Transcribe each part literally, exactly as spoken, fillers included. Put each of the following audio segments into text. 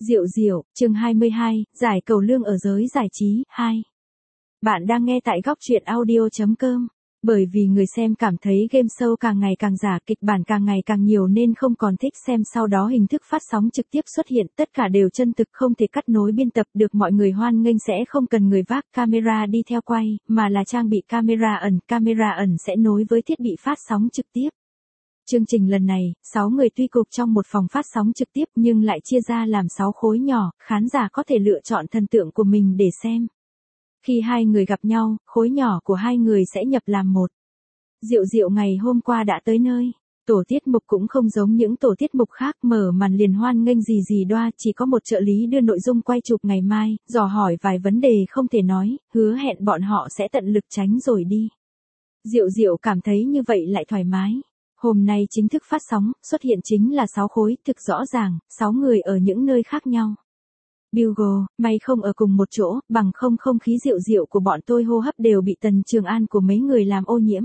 Diệu diệu, chương hai mươi hai, giải cầu lương ở giới giải trí, hai. Bạn đang nghe tại góc truyện audio chấm com. Bởi vì người xem cảm thấy game show càng ngày càng giả, kịch bản càng ngày càng nhiều nên không còn thích xem, sau đó hình thức phát sóng trực tiếp xuất hiện, tất cả đều chân thực, không thể cắt nối biên tập được, mọi người hoan nghênh sẽ không cần người vác camera đi theo quay, mà là trang bị camera ẩn, camera ẩn sẽ nối với thiết bị phát sóng trực tiếp. Chương trình lần này, sáu người tuy cục trong một phòng phát sóng trực tiếp nhưng lại chia ra làm sáu khối nhỏ, khán giả có thể lựa chọn thần tượng của mình để xem. Khi hai người gặp nhau, khối nhỏ của hai người sẽ nhập làm một. Diệu diệu ngày hôm qua đã tới nơi. Tổ tiết mục cũng không giống những tổ tiết mục khác, mở màn liền hoan nghênh gì gì đoa, chỉ có một trợ lý đưa nội dung quay chụp ngày mai, dò hỏi vài vấn đề không thể nói, hứa hẹn bọn họ sẽ tận lực tránh rồi đi. Diệu diệu cảm thấy như vậy lại thoải mái. Hôm nay chính thức phát sóng, xuất hiện chính là sáu khối, thực rõ ràng, sáu người ở những nơi khác nhau. Bugle, may không ở cùng một chỗ, bằng không không khí diệu diệu của bọn tôi hô hấp đều bị Tần Trường An của mấy người làm ô nhiễm.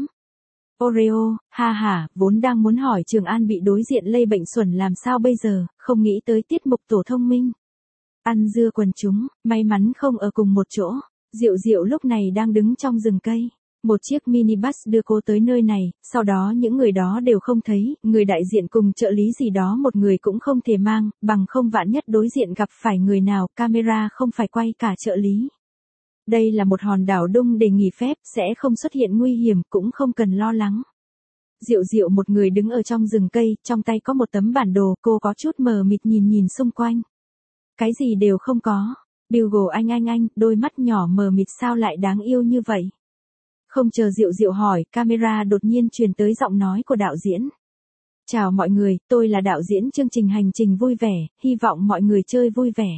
Oreo, ha ha, vốn đang muốn hỏi Trường An bị đối diện lây bệnh xuẩn làm sao bây giờ, không nghĩ tới tiết mục tổ thông minh. Ăn dưa quần chúng, may mắn không ở cùng một chỗ. Diệu diệu lúc này đang đứng trong rừng cây. Một chiếc minibus đưa cô tới nơi này, sau đó những người đó đều không thấy, người đại diện cùng trợ lý gì đó một người cũng không thể mang, bằng không vạn nhất đối diện gặp phải người nào, camera không phải quay cả trợ lý. Đây là một hòn đảo đung để nghỉ phép, sẽ không xuất hiện nguy hiểm, cũng không cần lo lắng. Diệu diệu một người đứng ở trong rừng cây, trong tay có một tấm bản đồ, cô có chút mờ mịt nhìn nhìn xung quanh. Cái gì đều không có. Bugle anh anh anh, đôi mắt nhỏ mờ mịt sao lại đáng yêu như vậy? Không chờ Diệu Diệu hỏi, camera đột nhiên truyền tới giọng nói của đạo diễn. Chào mọi người, tôi là đạo diễn chương trình Hành trình vui vẻ, hy vọng mọi người chơi vui vẻ.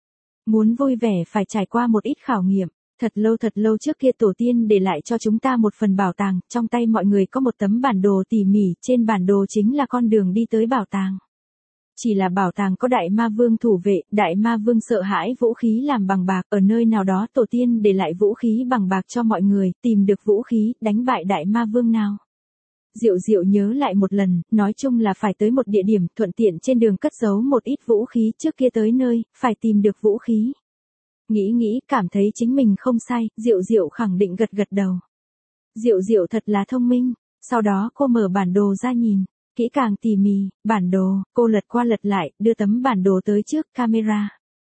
Muốn vui vẻ phải trải qua một ít khảo nghiệm. Thật lâu thật lâu trước kia tổ tiên để lại cho chúng ta một phần bảo tàng, trong tay mọi người có một tấm bản đồ tỉ mỉ, trên bản đồ chính là con đường đi tới bảo tàng. Chỉ là bảo tàng có đại ma vương thủ vệ, đại ma vương sợ hãi vũ khí làm bằng bạc, ở nơi nào đó tổ tiên để lại vũ khí bằng bạc cho mọi người, tìm được vũ khí, đánh bại đại ma vương nào. Diệu diệu nhớ lại một lần, nói chung là phải tới một địa điểm, thuận tiện trên đường cất giấu một ít vũ khí, trước kia tới nơi, phải tìm được vũ khí. Nghĩ nghĩ, cảm thấy chính mình không sai, Diệu diệu khẳng định gật gật đầu. Diệu diệu thật là thông minh, sau đó cô mở bản đồ ra nhìn. Kỹ càng tỉ mỉ, bản đồ, cô lật qua lật lại, đưa tấm bản đồ tới trước camera.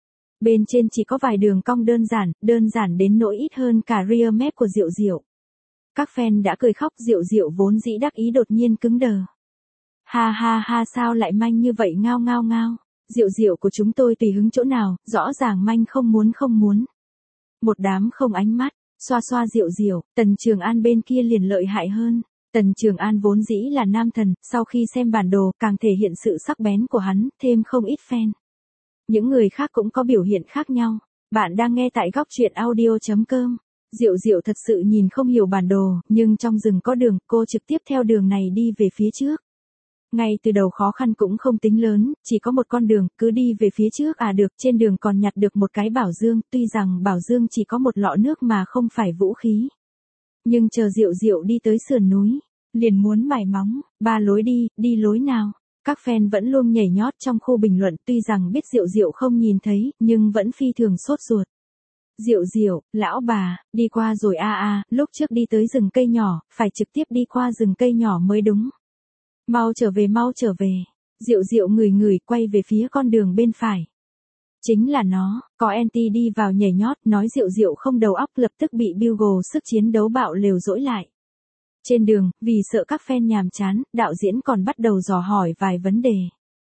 Bên trên chỉ có vài đường cong đơn giản, đơn giản đến nỗi ít hơn cả rear map của Diệu Diệu. Các fan đã cười khóc, Diệu Diệu vốn dĩ đắc ý đột nhiên cứng đờ. Ha ha ha, sao lại manh như vậy, ngao ngao ngao. Diệu Diệu của chúng tôi tùy hứng chỗ nào, rõ ràng manh không muốn không muốn. Một đám không ánh mắt, xoa xoa Diệu Diệu, Tần Trường An bên kia liền lợi hại hơn. Tần Trường An vốn dĩ là nam thần, sau khi xem bản đồ càng thể hiện sự sắc bén của hắn, thêm không ít fan. Những người khác cũng có biểu hiện khác nhau. Bạn đang nghe tại góc truyện audio chấm com. Diệu diệu thật sự nhìn không hiểu bản đồ, nhưng trong rừng có đường, cô trực tiếp theo đường này đi về phía trước. Ngay từ đầu khó khăn cũng không tính lớn, chỉ có một con đường, cứ đi về phía trước à được, trên đường còn nhặt được một cái bảo dương, tuy rằng bảo dương chỉ có một lọ nước mà không phải vũ khí. Nhưng chờ Diệu Diệu đi tới sườn núi, liền muốn mải móng, ba lối đi, đi lối nào. Các fan vẫn luôn nhảy nhót trong khu bình luận, tuy rằng biết Diệu Diệu không nhìn thấy, nhưng vẫn phi thường sốt ruột. Diệu Diệu, lão bà, đi qua rồi a a, lúc trước đi tới rừng cây nhỏ, phải trực tiếp đi qua rừng cây nhỏ mới đúng. Mau trở về mau trở về. Diệu Diệu ngửi ngửi quay về phía con đường bên phải. Chính là nó, có anti đi vào nhảy nhót, nói Diệu Diệu không đầu óc, lập tức bị Bugle sức chiến đấu bạo lều dỗi lại. Trên đường, vì sợ các fan nhàm chán, đạo diễn còn bắt đầu dò hỏi vài vấn đề.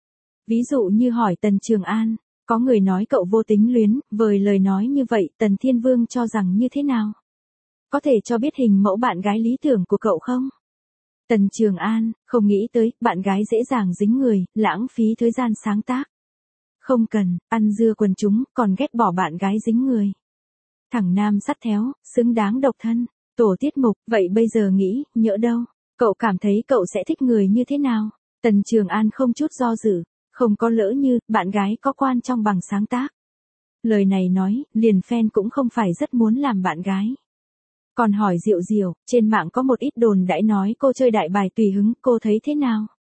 Ví dụ như hỏi Tần Trường An, có người nói cậu vô tính luyến, vời lời nói như vậy, Tần Thiên Vương cho rằng như thế nào? Có thể cho biết hình mẫu bạn gái lý tưởng của cậu không? Tần Trường An, không nghĩ tới, bạn gái dễ dàng dính người, lãng phí thời gian sáng tác. Không cần, ăn dưa quần chúng, còn ghét bỏ bạn gái dính người. Thằng nam sắt théo, xứng đáng độc thân. Tổ tiết mục, vậy bây giờ nghĩ, nhỡ đâu, cậu cảm thấy cậu sẽ thích người như thế nào? Tần Trường An không chút do dự, không có lỡ như, bạn gái có quan trong bằng sáng tác. Lời này nói, liền fan cũng không phải rất muốn làm bạn gái. Còn hỏi Diệu Diệu, trên mạng có một ít đồn đãi nói cô chơi đại bài tùy hứng, cô thấy thế nào?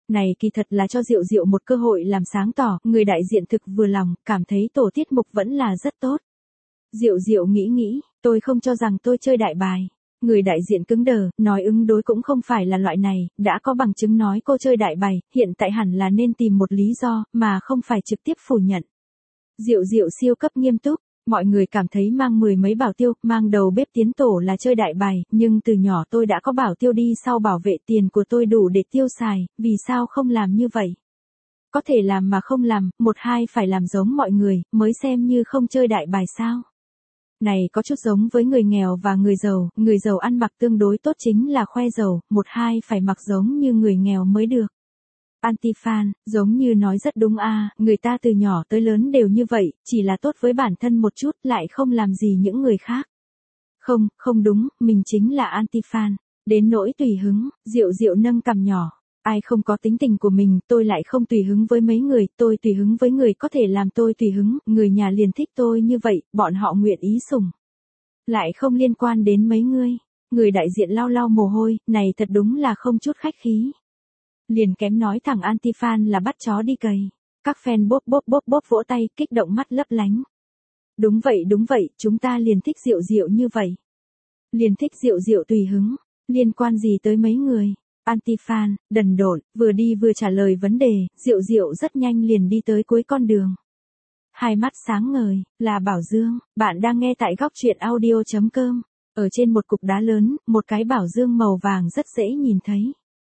Này kỳ thật là cho Diệu Diệu một cơ hội làm sáng tỏ, người đại diện thực vừa lòng, cảm thấy tổ tiết mục vẫn là rất tốt. Diệu Diệu nghĩ nghĩ, tôi không cho rằng tôi chơi đại bài. Người đại diện cứng đờ, nói ứng đối cũng không phải là loại này, đã có bằng chứng nói cô chơi đại bài, hiện tại hẳn là nên tìm một lý do, mà không phải trực tiếp phủ nhận. Diệu Diệu siêu cấp nghiêm túc, mọi người cảm thấy mang mười mấy bảo tiêu, mang đầu bếp tiến tổ là chơi đại bài, nhưng từ nhỏ tôi đã có bảo tiêu đi sau bảo vệ, tiền của tôi đủ để tiêu xài, vì sao không làm như vậy? Có thể làm mà không làm, một hai phải làm giống mọi người, mới xem như không chơi đại bài sao? Này có chút giống với người nghèo và người giàu, người giàu ăn mặc tương đối tốt chính là khoe giàu, một hai phải mặc giống như người nghèo mới được. Anti-fan, giống như nói rất đúng a, người ta từ nhỏ tới lớn đều như vậy, chỉ là tốt với bản thân một chút, lại không làm gì những người khác. Không, không đúng, mình chính là anti-fan. Đến nỗi tùy hứng, Diệu Diệu nâng cằm nhỏ. Ai không có tính tình của mình, tôi lại không tùy hứng với mấy người, tôi tùy hứng với người có thể làm tôi tùy hứng, người nhà liền thích tôi như vậy, bọn họ nguyện ý sủng. Lại không liên quan đến mấy ngươi. Người đại diện lau lau mồ hôi, này thật đúng là không chút khách khí. Liền kém nói thẳng anti-fan là bắt chó đi cày. Các fan bốp bốp bốp bốp vỗ tay, kích động mắt lấp lánh. Đúng vậy đúng vậy, chúng ta liền thích Diệu Diệu như vậy. Liền thích Diệu Diệu tùy hứng, liên quan gì tới mấy người. Anti-fan, đần độn, vừa đi vừa trả lời vấn đề, Diệu Diệu rất nhanh liền đi tới cuối con đường. Hai mắt sáng ngời, là Bảo Dương, bạn đang nghe tại góc truyện audio chấm com. Ở trên một cục đá lớn, một cái bảo dương màu vàng rất dễ nhìn thấy.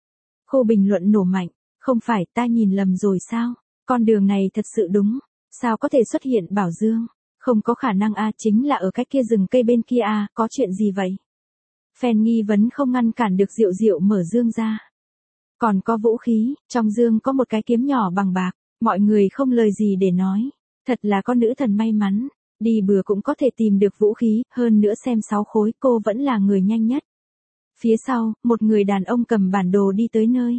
Khu bình luận nổ mạnh, không phải ta nhìn lầm rồi sao? Con đường này thật sự đúng, sao có thể xuất hiện bảo dương? Không có khả năng a, chính là ở cách kia rừng cây bên kia a, có chuyện gì vậy? Fan nghi vấn không ngăn cản được Diệu Diệu mở dương ra. Còn có vũ khí, trong dương có một cái kiếm nhỏ bằng bạc, mọi người không lời gì để nói. Thật là con nữ thần may mắn, đi bừa cũng có thể tìm được vũ khí, hơn nữa xem sáu khối cô vẫn là người nhanh nhất. Phía sau, một người đàn ông cầm bản đồ đi tới nơi.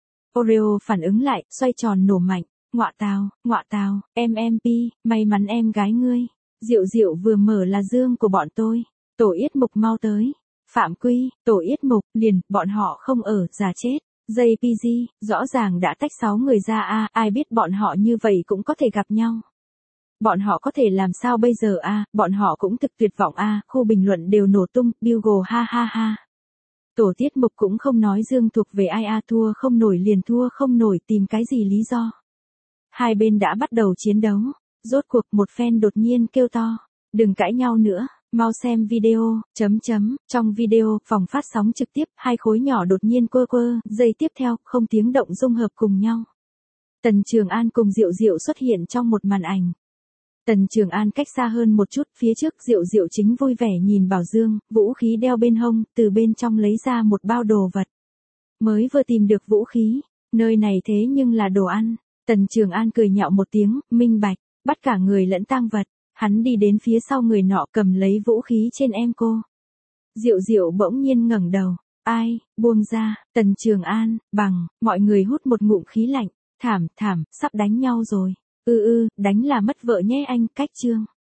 Oreo phản ứng lại, xoay tròn nổ mạnh, ngọa tào, ngọa tào, em em pi, may mắn em gái ngươi. Diệu Diệu vừa mở là dương của bọn tôi, Tổ Yết Mục mau tới. Phạm Quy, Tổ Yết Mục, liền, bọn họ không ở, giả chết. gi pê giê, rõ ràng đã tách sáu người ra a, ai biết bọn họ như vậy cũng có thể gặp nhau. Bọn họ có thể làm sao bây giờ a, bọn họ cũng thực tuyệt vọng a, khu bình luận đều nổ tung, Bugle ha ha ha. Tổ Tiết Mục cũng không nói dương thuộc về ai a, thua không nổi liền thua không nổi, tìm cái gì lý do. Hai bên đã bắt đầu chiến đấu, rốt cuộc một fan đột nhiên kêu to, đừng cãi nhau nữa. Mau xem video, chấm chấm, trong video, phòng phát sóng trực tiếp, hai khối nhỏ đột nhiên quơ quơ, giây tiếp theo, không tiếng động dung hợp cùng nhau. Tần Trường An cùng Diệu Diệu xuất hiện trong một màn ảnh. Tần Trường An cách xa hơn một chút, phía trước Diệu Diệu chính vui vẻ nhìn bảo dương, vũ khí đeo bên hông, từ bên trong lấy ra một bao đồ vật. Mới vừa tìm được vũ khí, nơi này thế nhưng là đồ ăn. Tần Trường An cười nhạo một tiếng, minh bạch, bắt cả người lẫn tang vật. Hắn đi đến phía sau người nọ cầm lấy vũ khí trên em cô. Diệu Diệu bỗng nhiên ngẩng đầu. Ai, buông ra, Tần Trường An, bằng, mọi người hút một ngụm khí lạnh. Thảm, thảm, sắp đánh nhau rồi. Ư ư, đánh là mất vợ nhé anh, cách chương.